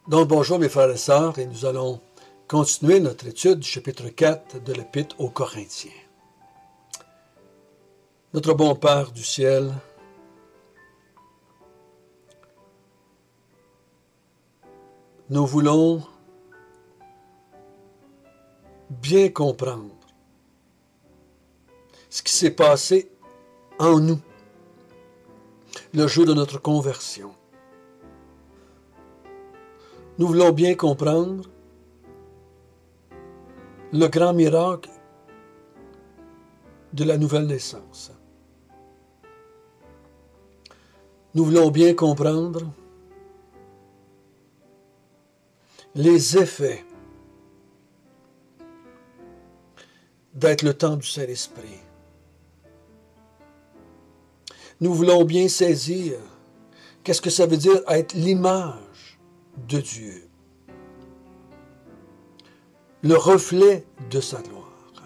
Donc bonjour mes frères et sœurs, et nous allons continuer notre étude du chapitre 4 de l'Épître aux Corinthiens. Notre bon Père du ciel, nous voulons bien comprendre ce qui s'est passé en nous le jour de notre conversion. Nous voulons bien comprendre le grand miracle de la nouvelle naissance. Nous voulons bien comprendre les effets d'être le temple du Saint-Esprit. Nous voulons bien saisir qu'est-ce que ça veut dire être l'image de Dieu, le reflet de sa gloire.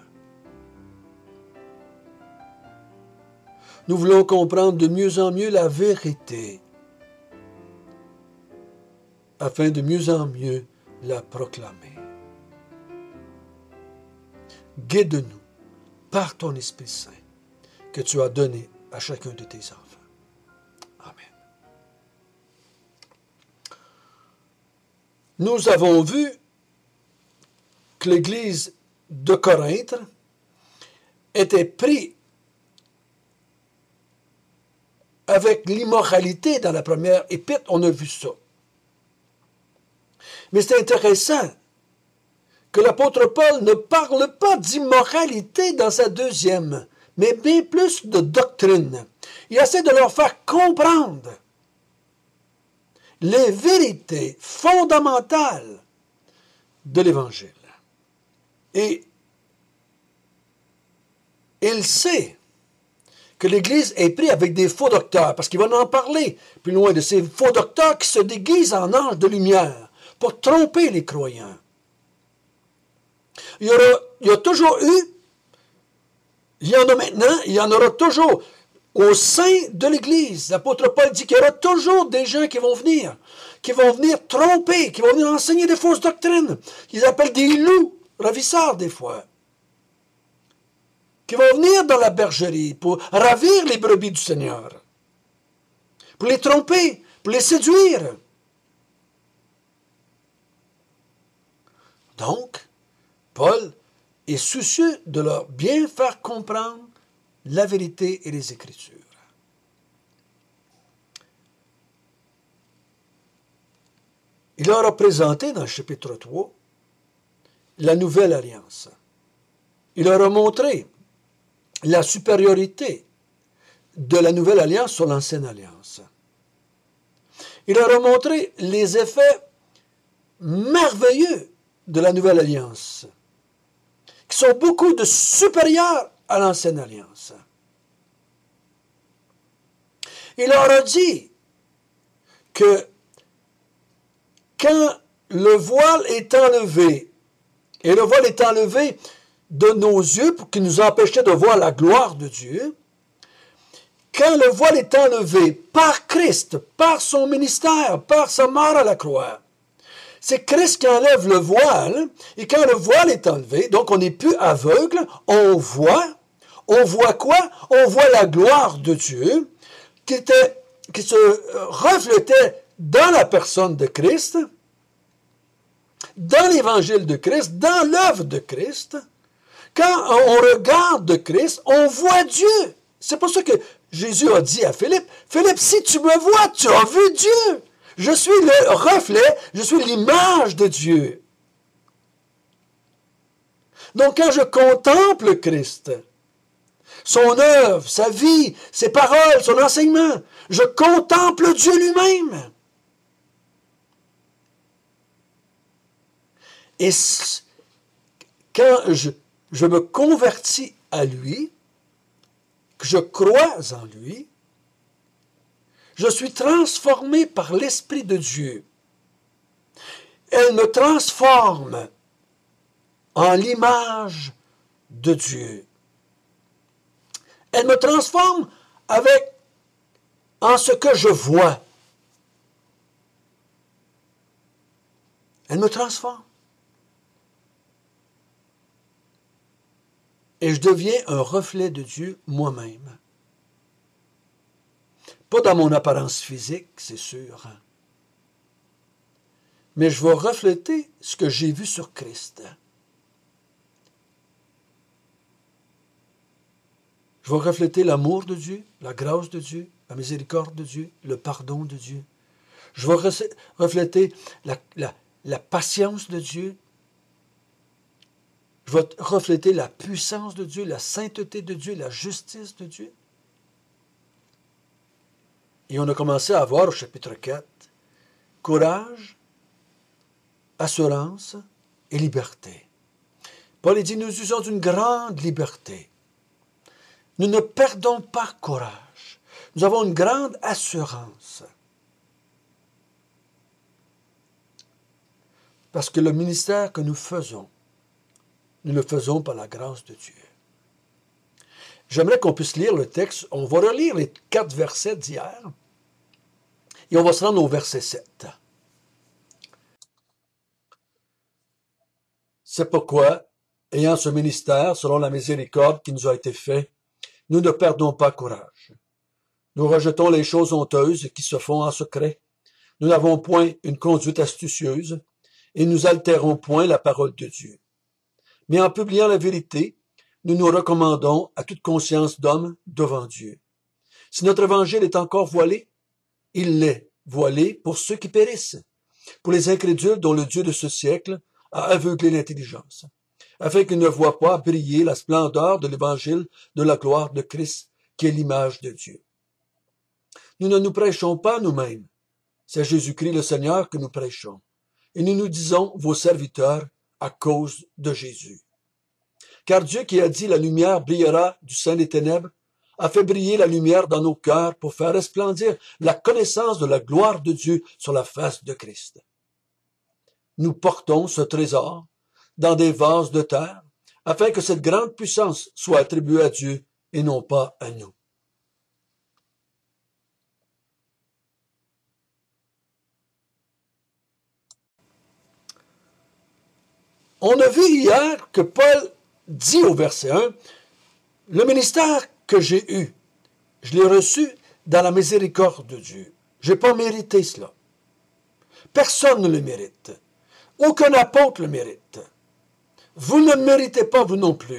Nous voulons comprendre de mieux en mieux la vérité, afin de mieux en mieux la proclamer. Guide-nous par ton Esprit Saint que tu as donné à chacun de tes enfants. Amen. Nous avons vu que l'Église de Corinthe était prise avec l'immoralité dans la première épître. On a vu ça. Mais c'est intéressant que l'apôtre Paul ne parle pas d'immoralité dans sa deuxième, mais bien plus de doctrine. Il essaie de leur faire comprendre les vérités fondamentales de l'Évangile. Et il sait que l'Église est prise avec des faux docteurs, parce qu'il va en parler plus loin de ces faux docteurs qui se déguisent en anges de lumière pour tromper les croyants. Il y a toujours eu, il y en a maintenant, il y en aura toujours au sein de l'Église. L'apôtre Paul dit qu'il y aura toujours des gens qui vont venir tromper, qui vont venir enseigner des fausses doctrines. Ils appellent des loups ravisseurs des fois, qui vont venir dans la bergerie pour ravir les brebis du Seigneur, pour les tromper, pour les séduire. Donc, Paul est soucieux de leur bien faire comprendre la vérité et les Écritures. Il leur a présenté dans le chapitre 3 la nouvelle alliance. Il leur a montré la supériorité de la nouvelle alliance sur l'ancienne alliance. Il leur a montré les effets merveilleux de la nouvelle alliance, qui sont beaucoup de supérieurs à l'ancienne alliance. Il leur a dit que quand le voile est enlevé, et le voile est enlevé de nos yeux pour qu'il nous empêchait de voir la gloire de Dieu, quand le voile est enlevé par Christ, par son ministère, par sa mort à la croix, c'est Christ qui enlève le voile, et quand le voile est enlevé, donc on n'est plus aveugle, on voit quoi? On voit la gloire de Dieu qui se reflétait dans la personne de Christ, dans l'évangile de Christ, dans l'œuvre de Christ. Quand on regarde Christ, on voit Dieu. C'est pour ça que Jésus a dit à Philippe, « Philippe, si tu me vois, tu as vu Dieu. Je suis le reflet, je suis l'image de Dieu. » Donc quand je contemple Christ, son œuvre, sa vie, ses paroles, son enseignement, je contemple Dieu lui-même. Et quand je me convertis à lui, que je crois en lui, je suis transformé par l'Esprit de Dieu. Elle me transforme en l'image de Dieu. Elle me transforme en ce que je vois. Elle me transforme. Et je deviens un reflet de Dieu moi-même. Pas dans mon apparence physique, c'est sûr. Mais je vais refléter ce que j'ai vu sur Christ. Je vais refléter l'amour de Dieu, la grâce de Dieu, la miséricorde de Dieu, le pardon de Dieu. Je vais refléter la patience de Dieu. Je vais refléter la puissance de Dieu, la sainteté de Dieu, la justice de Dieu. Et on a commencé à voir au chapitre 4, courage, assurance et liberté. Paul dit, nous usons d'une grande liberté. Nous ne perdons pas courage. Nous avons une grande assurance. Parce que le ministère que nous le faisons par la grâce de Dieu. J'aimerais qu'on puisse lire le texte. On va relire les 4 versets d'hier. Et on va se rendre au verset 7. C'est pourquoi, ayant ce ministère, selon la miséricorde qui nous a été faite, nous ne perdons pas courage. Nous rejetons les choses honteuses qui se font en secret. Nous n'avons point une conduite astucieuse et nous altérons point la parole de Dieu. Mais en publiant la vérité, nous nous recommandons à toute conscience d'homme devant Dieu. Si notre évangile est encore voilé, il l'est voilé pour ceux qui périssent, pour les incrédules dont le Dieu de ce siècle a aveuglé l'intelligence, afin qu'ils ne voient pas briller la splendeur de l'évangile de la gloire de Christ, qui est l'image de Dieu. Nous ne nous prêchons pas nous-mêmes, c'est Jésus-Christ le Seigneur que nous prêchons, et nous nous disons vos serviteurs à cause de Jésus. Car Dieu qui a dit la lumière brillera du sein des ténèbres, a fait briller la lumière dans nos cœurs pour faire resplendir la connaissance de la gloire de Dieu sur la face de Christ. Nous portons ce trésor dans des vases de terre, afin que cette grande puissance soit attribuée à Dieu et non pas à nous. On a vu hier que Paul dit au verset 1, « Le ministère que j'ai eu, je l'ai reçu dans la miséricorde de Dieu. Je n'ai pas mérité cela. Personne ne le mérite. Aucun apôtre le mérite. Vous ne le méritez pas, vous non plus. »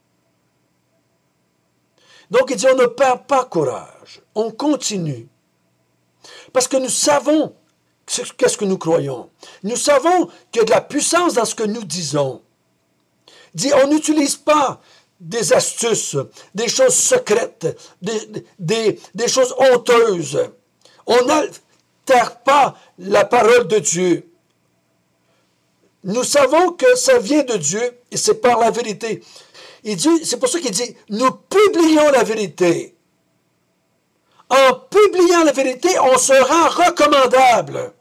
Donc il dit, on ne perd pas courage. On continue. Parce que nous savons qu'est-ce que nous croyons. Nous savons qu'il y a de la puissance dans ce que nous disons. Il dit, on n'utilise pas des astuces, des choses secrètes, des choses honteuses. On n'altère pas la parole de Dieu. Nous savons que ça vient de Dieu et c'est par la vérité. Il dit, c'est pour ça qu'il dit, nous publions la vérité. En publiant la vérité, on se rend recommandable.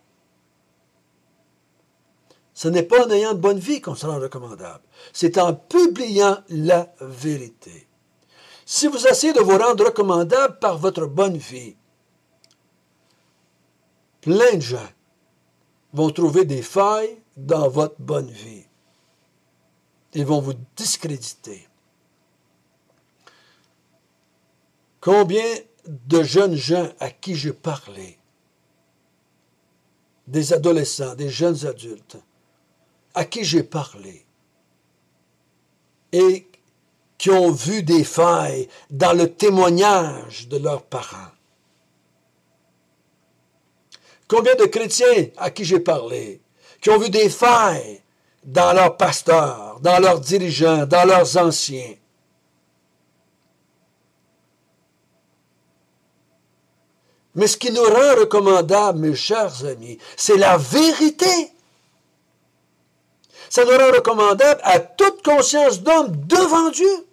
Ce n'est pas en ayant de bonne vie qu'on se rend recommandable. C'est en publiant la vérité. Si vous essayez de vous rendre recommandable par votre bonne vie, plein de gens vont trouver des failles dans votre bonne vie. Ils vont vous discréditer. Combien de jeunes gens à qui j'ai parlé, des adolescents, des jeunes adultes, à qui j'ai parlé, et qui ont vu des failles dans le témoignage de leurs parents. Combien de chrétiens à qui j'ai parlé, qui ont vu des failles dans leurs pasteurs, dans leurs dirigeants, dans leurs anciens. Mais ce qui nous rend recommandables, mes chers amis, c'est la vérité. Ça nous rend recommandables à toute conscience d'homme devant Dieu.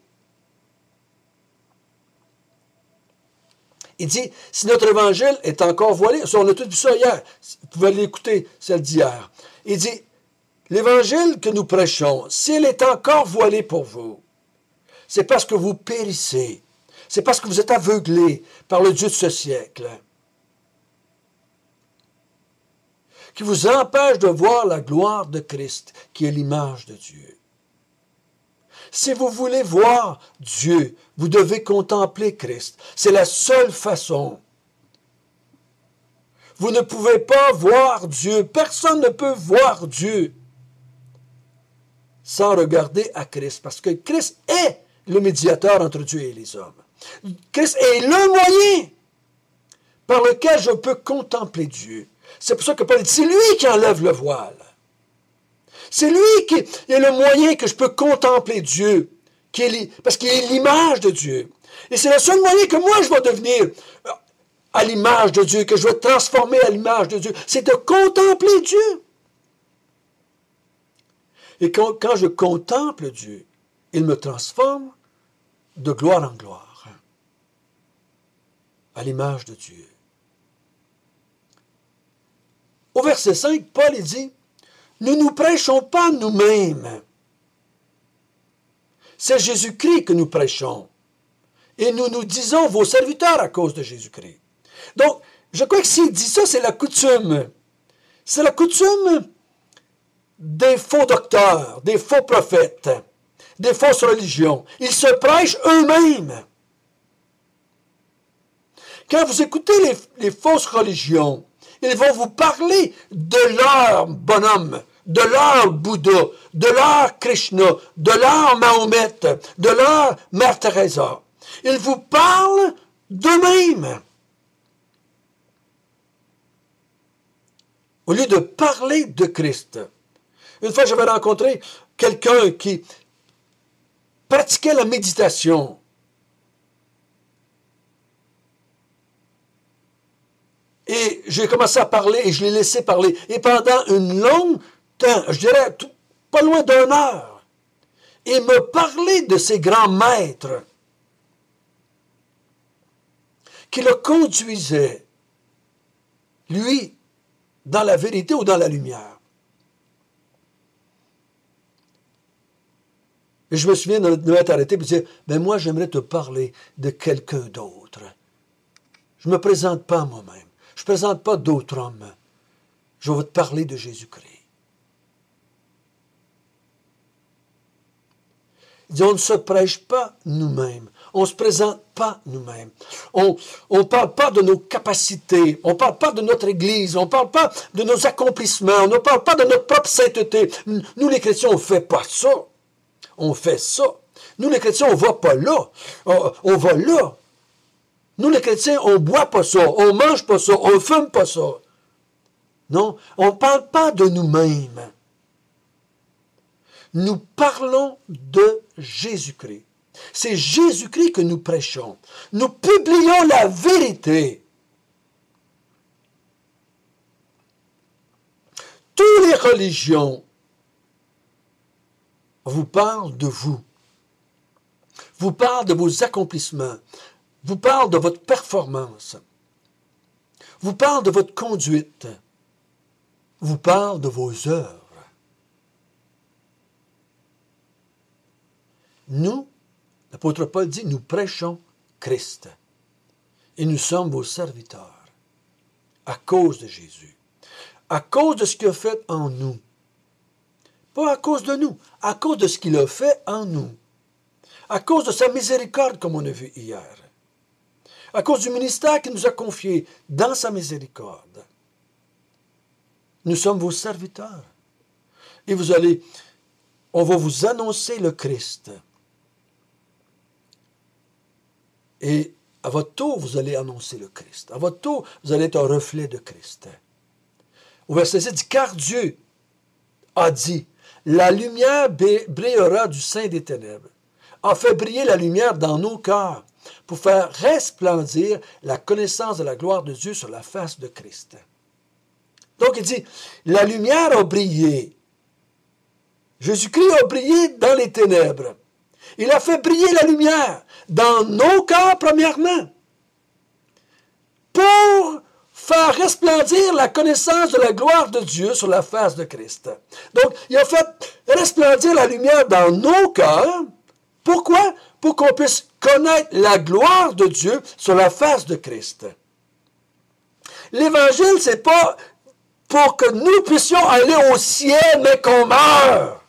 Il dit, si notre évangile est encore voilé, on a tout vu ça hier, vous pouvez l'écouter, celle d'hier. Il dit, l'évangile que nous prêchons, s'il est encore voilé pour vous, c'est parce que vous périssez. C'est parce que vous êtes aveuglés par le Dieu de ce siècle. qui vous empêche de voir la gloire de Christ, qui est l'image de Dieu. Si vous voulez voir Dieu, vous devez contempler Christ. C'est la seule façon. Vous ne pouvez pas voir Dieu. Personne ne peut voir Dieu sans regarder à Christ, parce que Christ est le médiateur entre Dieu et les hommes. Christ est le moyen par lequel je peux contempler Dieu. C'est pour ça que Paul dit, c'est lui qui enlève le voile. C'est lui qui est le moyen que je peux contempler Dieu, parce qu'il est l'image de Dieu. Et c'est le seul moyen que moi je vais devenir à l'image de Dieu, que je vais transformer à l'image de Dieu. C'est de contempler Dieu. Et quand je contemple Dieu, il me transforme de gloire en gloire, à l'image de Dieu. Au verset 5, Paul dit, « Nous ne prêchons pas nous-mêmes. C'est Jésus-Christ que nous prêchons. Et nous nous disons vos serviteurs à cause de Jésus-Christ. » Donc, je crois que s'il dit ça, c'est la coutume. C'est la coutume des faux docteurs, des faux prophètes, des fausses religions. Ils se prêchent eux-mêmes. Quand vous écoutez les fausses religions, ils vont vous parler de leur bonhomme, de leur Bouddha, de leur Krishna, de leur Mahomet, de leur Mère Teresa. Ils vous parlent d'eux-mêmes. Au lieu de parler de Christ. Une fois, j'avais rencontré quelqu'un qui pratiquait la méditation. Et j'ai commencé à parler et je l'ai laissé parler. Et pendant une longue temps, je dirais pas loin d'1 heure, il me parlait de ses grands maîtres qui le conduisaient, lui, dans la vérité ou dans la lumière. Et je me souviens de m'être arrêté et de dire, mais moi, j'aimerais te parler de quelqu'un d'autre. Je ne me présente pas moi-même. Je ne présente pas d'autres hommes. Je vais te parler de Jésus-Christ. Il dit, on ne se prêche pas nous-mêmes. On ne se présente pas nous-mêmes. On ne parle pas de nos capacités. On ne parle pas de notre Église. On ne parle pas de nos accomplissements. On ne parle pas de notre propre sainteté. Nous, les chrétiens, on ne fait pas ça. On fait ça. Nous, les chrétiens, on ne va pas là. On va là. Nous, les chrétiens, on ne boit pas ça. On ne mange pas ça. On ne fume pas ça. Non, on ne parle pas de nous-mêmes. Nous parlons de Jésus-Christ. C'est Jésus-Christ que nous prêchons. Nous publions la vérité. Toutes les religions vous parlent de vous. Vous parlent de vos accomplissements. Vous parlent de votre performance. Vous parlent de votre conduite. Vous parlent de vos œuvres. Nous, l'apôtre Paul dit, nous prêchons Christ. Et nous sommes vos serviteurs. À cause de Jésus. À cause de ce qu'il a fait en nous. Pas à cause de nous. À cause de ce qu'il a fait en nous. À cause de sa miséricorde, comme on a vu hier. À cause du ministère qu'il nous a confié dans sa miséricorde. Nous sommes vos serviteurs. Et on va vous annoncer le Christ. Et à votre tour, vous allez annoncer le Christ. À votre tour, vous allez être un reflet de Christ. Au verset 7, dit, car Dieu a dit, la lumière brillera du sein des ténèbres, a fait briller la lumière dans nos cœurs, pour faire resplendir la connaissance de la gloire de Dieu sur la face de Christ. Donc il dit, la lumière a brillé. Jésus-Christ a brillé dans les ténèbres. Il a fait briller la lumière dans nos cœurs, premièrement, pour faire resplendir la connaissance de la gloire de Dieu sur la face de Christ. Donc, il a fait resplendir la lumière dans nos cœurs. Pourquoi? Pour qu'on puisse connaître la gloire de Dieu sur la face de Christ. L'Évangile, c'est pas pour que nous puissions aller au ciel, mais qu'on meure.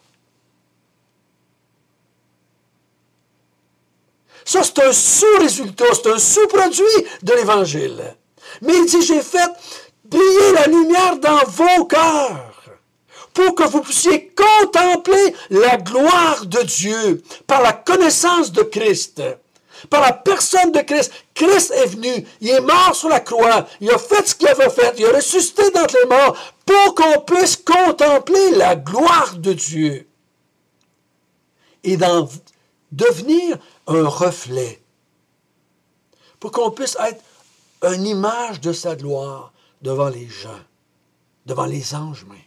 Ça, c'est un sous-résultat, c'est un sous-produit de l'Évangile. Mais il dit, j'ai fait briller la lumière dans vos cœurs pour que vous puissiez contempler la gloire de Dieu par la connaissance de Christ, par la personne de Christ. Christ est venu, il est mort sur la croix, il a fait ce qu'il avait fait, il a ressuscité d'entre les morts pour qu'on puisse contempler la gloire de Dieu et d'en devenir un reflet, pour qu'on puisse être une image de sa gloire devant les gens, devant les anges même.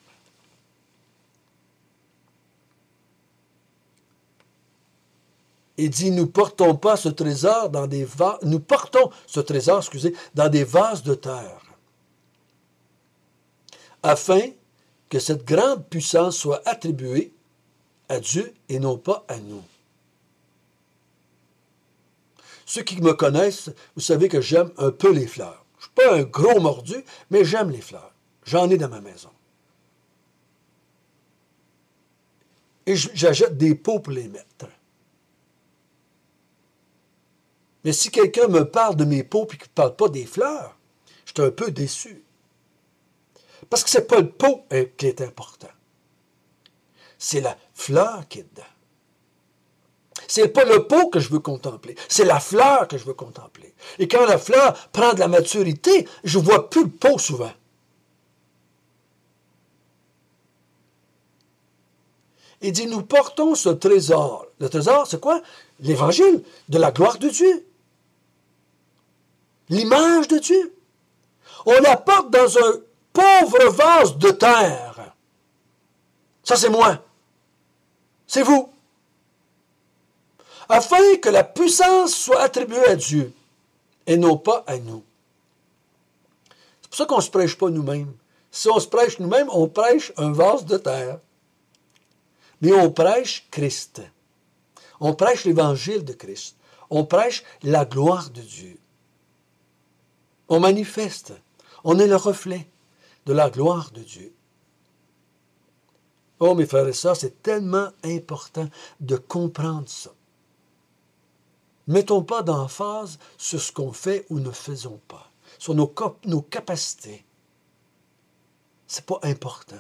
Il dit, nous portons ce trésor dans des vases de terre, afin que cette grande puissance soit attribuée à Dieu et non pas à nous. Ceux qui me connaissent, vous savez que j'aime un peu les fleurs. Je ne suis pas un gros mordu, mais j'aime les fleurs. J'en ai dans ma maison. Et j'achète des pots pour les mettre. Mais si quelqu'un me parle de mes pots et qu'il ne parle pas des fleurs, je suis un peu déçu. Parce que ce n'est pas le pot qui est important. C'est la fleur qui est dedans. Ce n'est pas le pot que je veux contempler, c'est la fleur que je veux contempler. Et quand la fleur prend de la maturité, je ne vois plus le pot souvent. Il dit, nous portons ce trésor. Le trésor, c'est quoi? L'évangile de la gloire de Dieu. L'image de Dieu. On la porte dans un pauvre vase de terre. Ça, c'est moi. C'est vous. Afin que la puissance soit attribuée à Dieu et non pas à nous. C'est pour ça qu'on ne se prêche pas nous-mêmes. Si on se prêche nous-mêmes, on prêche un vase de terre. Mais on prêche Christ. On prêche l'évangile de Christ. On prêche la gloire de Dieu. On manifeste. On est le reflet de la gloire de Dieu. Oh, mes frères et sœurs, c'est tellement important de comprendre ça. Mettons pas d'emphase sur ce qu'on fait ou ne faisons pas, sur nos capacités. C'est pas important.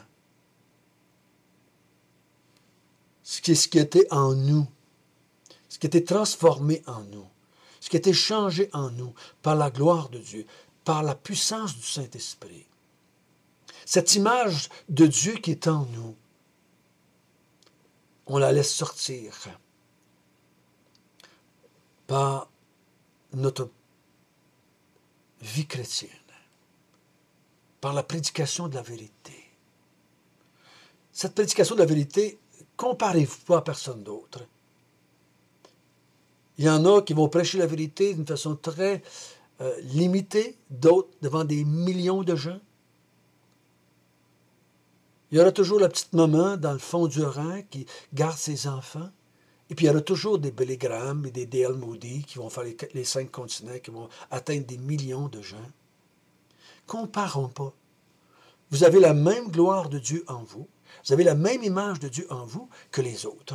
Ce qui était en nous, ce qui était transformé en nous, ce qui était changé en nous par la gloire de Dieu, par la puissance du Saint-Esprit. Cette image de Dieu qui est en nous, on la laisse sortir par notre vie chrétienne, par la prédication de la vérité. Cette prédication de la vérité, comparez-vous pas à personne d'autre. Il y en a qui vont prêcher la vérité d'une façon très limitée, d'autres devant des millions de gens. Il y aura toujours la petite maman dans le fond du rang qui garde ses enfants. Et puis il y aura toujours des Billy Graham et des D.L. Moody qui vont faire les 5 continents, qui vont atteindre des millions de gens. Comparons pas. Vous avez la même gloire de Dieu en vous. Vous avez la même image de Dieu en vous que les autres.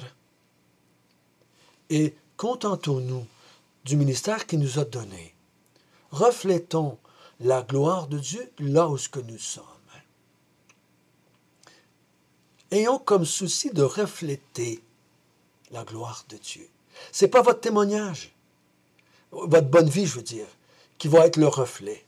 Et contentons-nous du ministère qu'il nous a donné. Reflétons la gloire de Dieu là où nous sommes. Ayons comme souci de refléter la gloire de Dieu. Ce n'est pas votre témoignage, votre bonne vie, je veux dire, qui va être le reflet.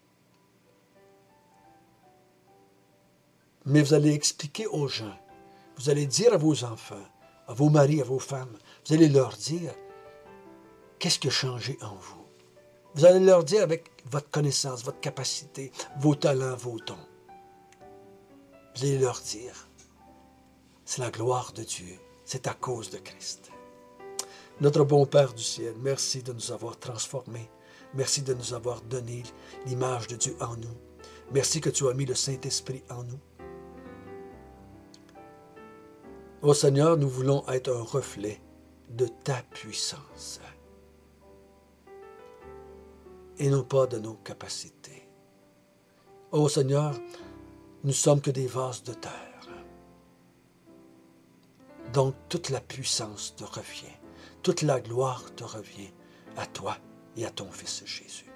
Mais vous allez expliquer aux gens, vous allez dire à vos enfants, à vos maris, à vos femmes, vous allez leur dire qu'est-ce qui a changé en vous. Vous allez leur dire avec votre connaissance, votre capacité, vos talents, vos dons. Vous allez leur dire, c'est la gloire de Dieu, c'est à cause de Christ. Notre bon Père du ciel, merci de nous avoir transformés. Merci de nous avoir donné l'image de Dieu en nous. Merci que tu as mis le Saint-Esprit en nous. Ô Seigneur, nous voulons être un reflet de ta puissance et non pas de nos capacités. Ô Seigneur, nous sommes que des vases de terre. Donc toute la puissance te revient, toute la gloire te revient à toi et à ton Fils Jésus.